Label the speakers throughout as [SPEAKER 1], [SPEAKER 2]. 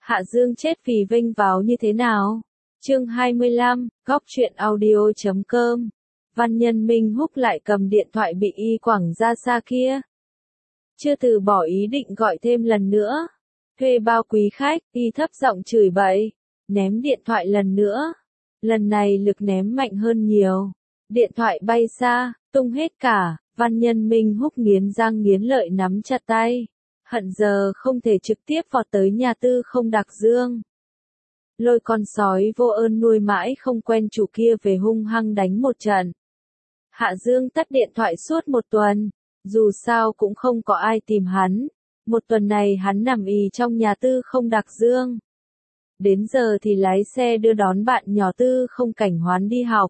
[SPEAKER 1] Hạ Dương chết vì vênh váo như thế nào? Chương 25, góc truyện audio.com. Văn Nhân Minh Húc lại cầm điện thoại bị Y quẳng ra xa kia. Chưa từ bỏ ý định gọi thêm lần nữa. Thuê bao quý khách, Y thấp giọng chửi bậy. Ném điện thoại lần nữa. Lần này lực ném mạnh hơn nhiều. Điện thoại bay xa, tung hết cả. Văn Nhân Minh Húc nghiến răng nghiến lợi nắm chặt tay. Hận giờ không thể trực tiếp vọt tới nhà Tư Không Đặc Dương. Lôi con sói vô ơn nuôi mãi không quen chủ kia về hung hăng đánh một trận. Hạ Dương tắt điện thoại suốt một tuần, dù sao cũng không có ai tìm hắn. Một tuần này hắn nằm ì trong nhà Tư Không Đặc Dương. Đến giờ thì lái xe đưa đón bạn nhỏ Tư Không Cảnh Hoán đi học.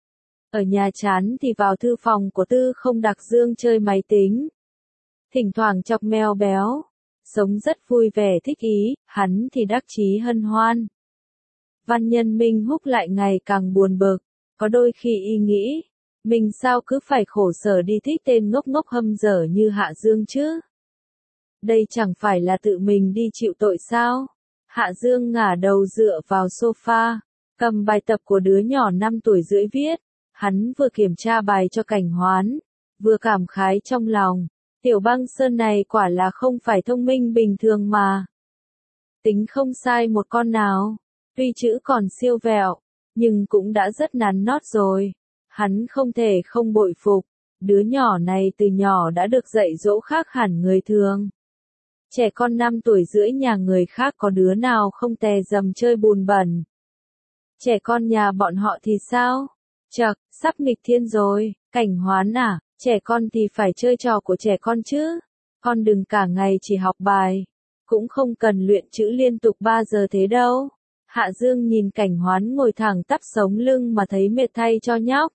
[SPEAKER 1] Ở nhà chán thì vào thư phòng của Tư Không Đặc Dương chơi máy tính. Thỉnh thoảng chọc mèo béo. Sống rất vui vẻ thích ý, hắn thì đắc chí hân hoan. Văn Nhân Minh Húc lại ngày càng buồn bực, có đôi khi Y nghĩ, mình sao cứ phải khổ sở đi thích tên ngốc ngốc hâm dở như Hạ Dương chứ? Đây chẳng phải là tự mình đi chịu tội sao? Hạ Dương ngả đầu dựa vào sofa, cầm bài tập của đứa nhỏ 5 tuổi rưỡi viết, hắn vừa kiểm tra bài cho Cảnh Hoán, vừa cảm khái trong lòng. Tiểu Băng Sơn này quả là không phải thông minh bình thường mà. Tính không sai một con nào, tuy chữ còn siêu vẹo, nhưng cũng đã rất nắn nót rồi. Hắn không thể không bội phục, đứa nhỏ này từ nhỏ đã được dạy dỗ khác hẳn người thường. Trẻ con 5 tuổi rưỡi nhà người khác có đứa nào không tè dầm chơi bùn bẩn. Trẻ con nhà bọn họ thì sao? Chậc, sắp nghịch thiên rồi, Cảnh Hoán à? Trẻ con thì phải chơi trò của trẻ con chứ. Con đừng cả ngày chỉ học bài. Cũng không cần luyện chữ liên tục 3 giờ thế đâu. Hạ Dương nhìn Cảnh Hoán ngồi thẳng tắp sống lưng mà thấy mệt thay cho nhóc.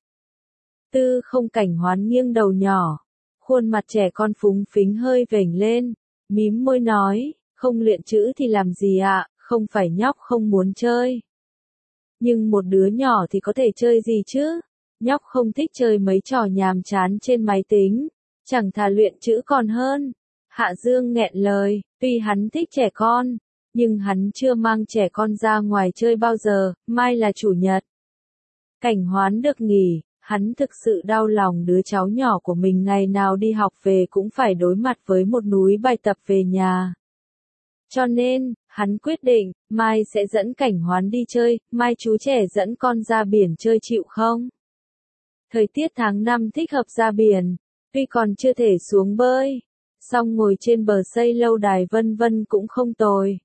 [SPEAKER 1] Tư Không Cảnh Hoán nghiêng đầu nhỏ. Khuôn mặt trẻ con phúng phính hơi vểnh lên. Mím môi nói, không luyện chữ thì làm gì ạ, không phải nhóc không muốn chơi. Nhưng một đứa nhỏ thì có thể chơi gì chứ? Nhóc không thích chơi mấy trò nhàm chán trên máy tính, chẳng thà luyện chữ còn hơn. Hạ Dương nghẹn lời, tuy hắn thích trẻ con, nhưng hắn chưa mang trẻ con ra ngoài chơi bao giờ, mai là chủ nhật. Cảnh Hoán được nghỉ, hắn thực sự đau lòng đứa cháu nhỏ của mình ngày nào đi học về cũng phải đối mặt với một núi bài tập về nhà. Cho nên, hắn quyết định, mai sẽ dẫn Cảnh Hoán đi chơi, mai chú trẻ dẫn con ra biển chơi chịu không? Thời tiết tháng 5 thích hợp ra biển, tuy còn chưa thể xuống bơi, song ngồi trên bờ xây lâu đài vân vân cũng không tồi.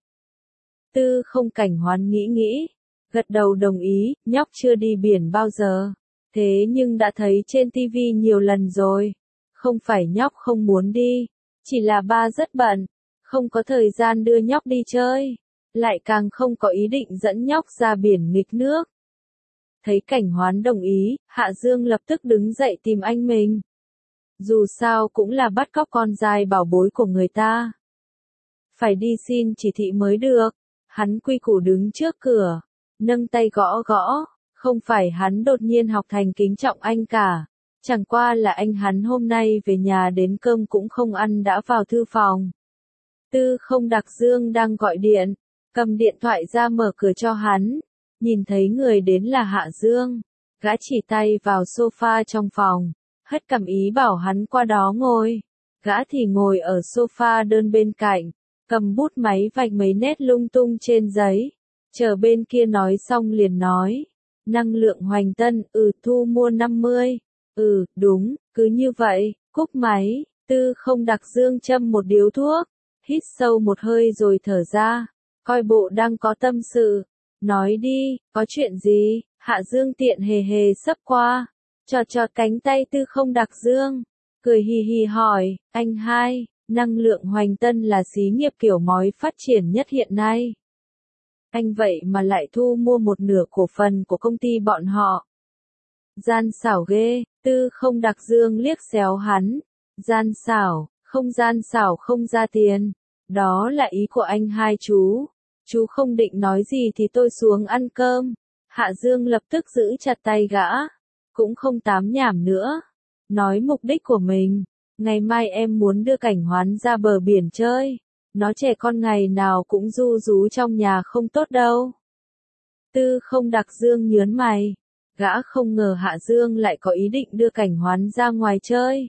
[SPEAKER 1] Tư Không Cảnh Hoán nghĩ, gật đầu đồng ý, nhóc chưa đi biển bao giờ, thế nhưng đã thấy trên tivi nhiều lần rồi. Không phải nhóc không muốn đi, chỉ là ba rất bận, không có thời gian đưa nhóc đi chơi, lại càng không có ý định dẫn nhóc ra biển nghịch nước. Thấy Cảnh Hoán đồng ý, Hạ Dương lập tức đứng dậy tìm anh mình. Dù sao cũng là bắt cóc con trai bảo bối của người ta. Phải đi xin chỉ thị mới được. Hắn quy củ đứng trước cửa, nâng tay gõ gõ. Không phải hắn đột nhiên học thành kính trọng anh cả. Chẳng qua là anh hắn hôm nay về nhà đến cơm cũng không ăn đã vào thư phòng. Tư Không Đặc Dương đang gọi điện, cầm điện thoại ra mở cửa cho hắn. Nhìn thấy người đến là Hạ Dương, gã chỉ tay vào sofa trong phòng, hất cằm ý bảo hắn qua đó ngồi. Gã thì ngồi ở sofa đơn bên cạnh, cầm bút máy vạch mấy nét lung tung trên giấy. Chờ bên kia nói xong liền nói, năng lượng Hoành Tân, thu mua 50. Đúng, cứ như vậy, cúp máy. Tư Không Đặc Dương châm một điếu thuốc, hít sâu một hơi rồi thở ra, coi bộ đang có tâm sự. Nói đi, có chuyện gì? Hạ Dương tiện hề hề sấp qua, chọt cánh tay Tư Không Đặc Dương, cười hì hì hỏi, anh hai, năng lượng Hoành Tân là xí nghiệp kiểu mói phát triển nhất hiện nay. Anh vậy mà lại thu mua một nửa cổ phần của công ty bọn họ. Gian xảo ghê, Tư Không Đặc Dương liếc xéo hắn, gian xảo không ra tiền, đó là ý của anh hai chú. Chú không định nói gì thì tôi xuống ăn cơm. Hạ Dương lập tức giữ chặt tay gã, cũng không tám nhảm nữa. Nói mục đích của mình, ngày mai em muốn đưa Cảnh Hoán ra bờ biển chơi. Nó trẻ con ngày nào cũng ru rú trong nhà không tốt đâu. Tư không đặc dương nhớn mày. Gã không ngờ Hạ Dương lại có ý định đưa Cảnh Hoán ra ngoài chơi.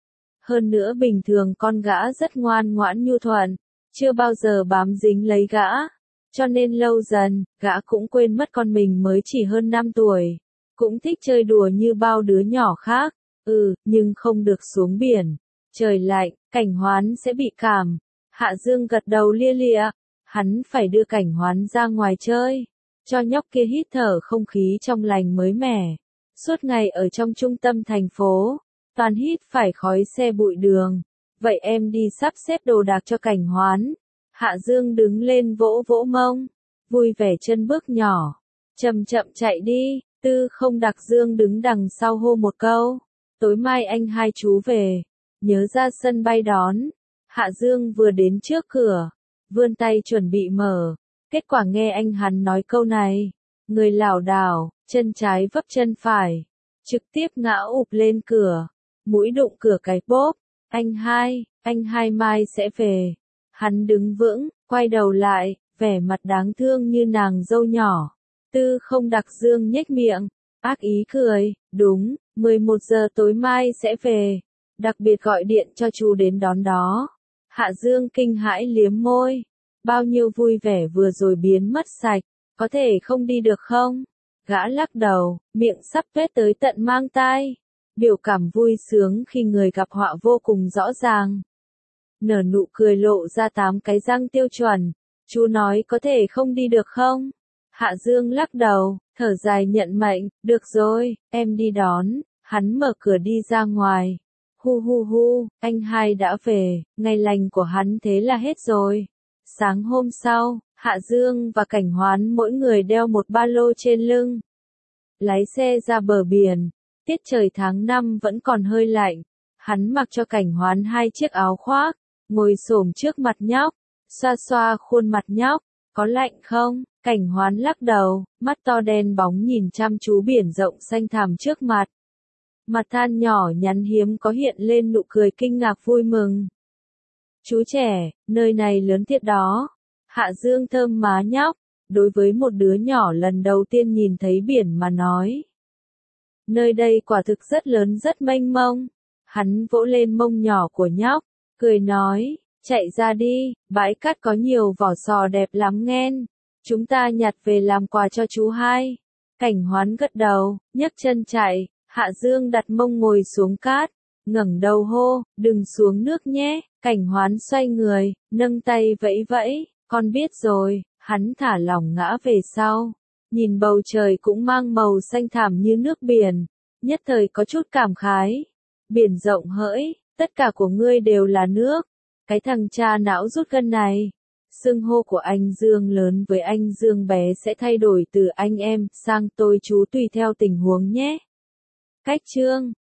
[SPEAKER 1] Hơn nữa bình thường con gã rất ngoan ngoãn nhu thuận, chưa bao giờ bám dính lấy gã. Cho nên lâu dần, gã cũng quên mất con mình mới chỉ hơn 5 tuổi. Cũng thích chơi đùa như bao đứa nhỏ khác. Nhưng không được xuống biển. Trời lạnh, Cảnh Hoán sẽ bị cảm. Hạ Dương gật đầu lia lịa. Hắn phải đưa Cảnh Hoán ra ngoài chơi. Cho nhóc kia hít thở không khí trong lành mới mẻ. Suốt ngày ở trong trung tâm thành phố, toàn hít phải khói xe bụi đường. Vậy em đi sắp xếp đồ đạc cho Cảnh Hoán. Hạ Dương đứng lên vỗ vỗ mông, vui vẻ chân bước nhỏ. Chậm chậm chạy đi. Tư không đặc Dương đứng đằng sau hô một câu. Tối mai anh hai chú về. Nhớ ra sân bay đón. Hạ Dương vừa đến trước cửa, vươn tay chuẩn bị mở. Kết quả nghe anh hắn nói câu này. Người lảo đảo, chân trái vấp chân phải. Trực tiếp ngã ụp lên cửa. Mũi đụng cửa cái bốp. Anh hai mai sẽ về. Hắn đứng vững, quay đầu lại, vẻ mặt đáng thương như nàng dâu nhỏ. Tư không đặc Dương nhếch miệng, ác ý cười, đúng, 11 giờ tối mai sẽ về. Đặc biệt gọi điện cho chú đến đón đó. Hạ Dương kinh hãi liếm môi. Bao nhiêu vui vẻ vừa rồi biến mất sạch, có thể không đi được không? Gã lắc đầu, miệng sắp tuét tới tận mang tai. Biểu cảm vui sướng khi người gặp họa vô cùng rõ ràng. Nở nụ cười lộ ra 8 cái răng tiêu chuẩn. Chú nói có thể không đi được không? Hạ Dương lắc đầu, thở dài nhận mệnh, được rồi, em đi đón. Hắn mở cửa đi ra ngoài. Hu hu hu, anh hai đã về, ngày lành của hắn thế là hết rồi. Sáng hôm sau, Hạ Dương và Cảnh Hoán mỗi người đeo một ba lô trên lưng. Lái xe ra bờ biển. Tiết trời tháng 5 vẫn còn hơi lạnh. Hắn mặc cho Cảnh Hoán 2 chiếc áo khoác, ngồi xổm trước mặt nhóc, xoa xoa khuôn mặt nhóc. Có lạnh không? Cảnh Hoán lắc đầu, mắt to đen bóng nhìn chăm chú biển rộng xanh thẳm trước mặt. Mặt than nhỏ nhắn hiếm có hiện lên nụ cười kinh ngạc vui mừng. Chú trẻ, nơi này lớn thiệt đó. Hạ Dương thơm má nhóc, đối với một đứa nhỏ lần đầu tiên nhìn thấy biển mà nói. Nơi đây quả thực rất lớn rất mênh mông. Hắn vỗ lên mông nhỏ của nhóc, cười nói, chạy ra đi, bãi cát có nhiều vỏ sò đẹp lắm nghen. Chúng ta nhặt về làm quà cho chú hai. Cảnh Hoán gật đầu, nhấc chân chạy. Hạ Dương đặt mông ngồi xuống cát, ngẩng đầu hô, đừng xuống nước nhé. Cảnh Hoán xoay người, nâng tay vẫy vẫy, con biết rồi. Hắn thả lỏng ngã về sau, nhìn bầu trời cũng mang màu xanh thẳm như nước biển, nhất thời có chút cảm khái. Biển rộng hỡi, tất cả của ngươi đều là nước. Cái thằng cha não rút gân này. Xưng hô của anh Dương lớn với anh Dương bé sẽ thay đổi từ anh em sang tôi chú tùy theo tình huống nhé. Cách chương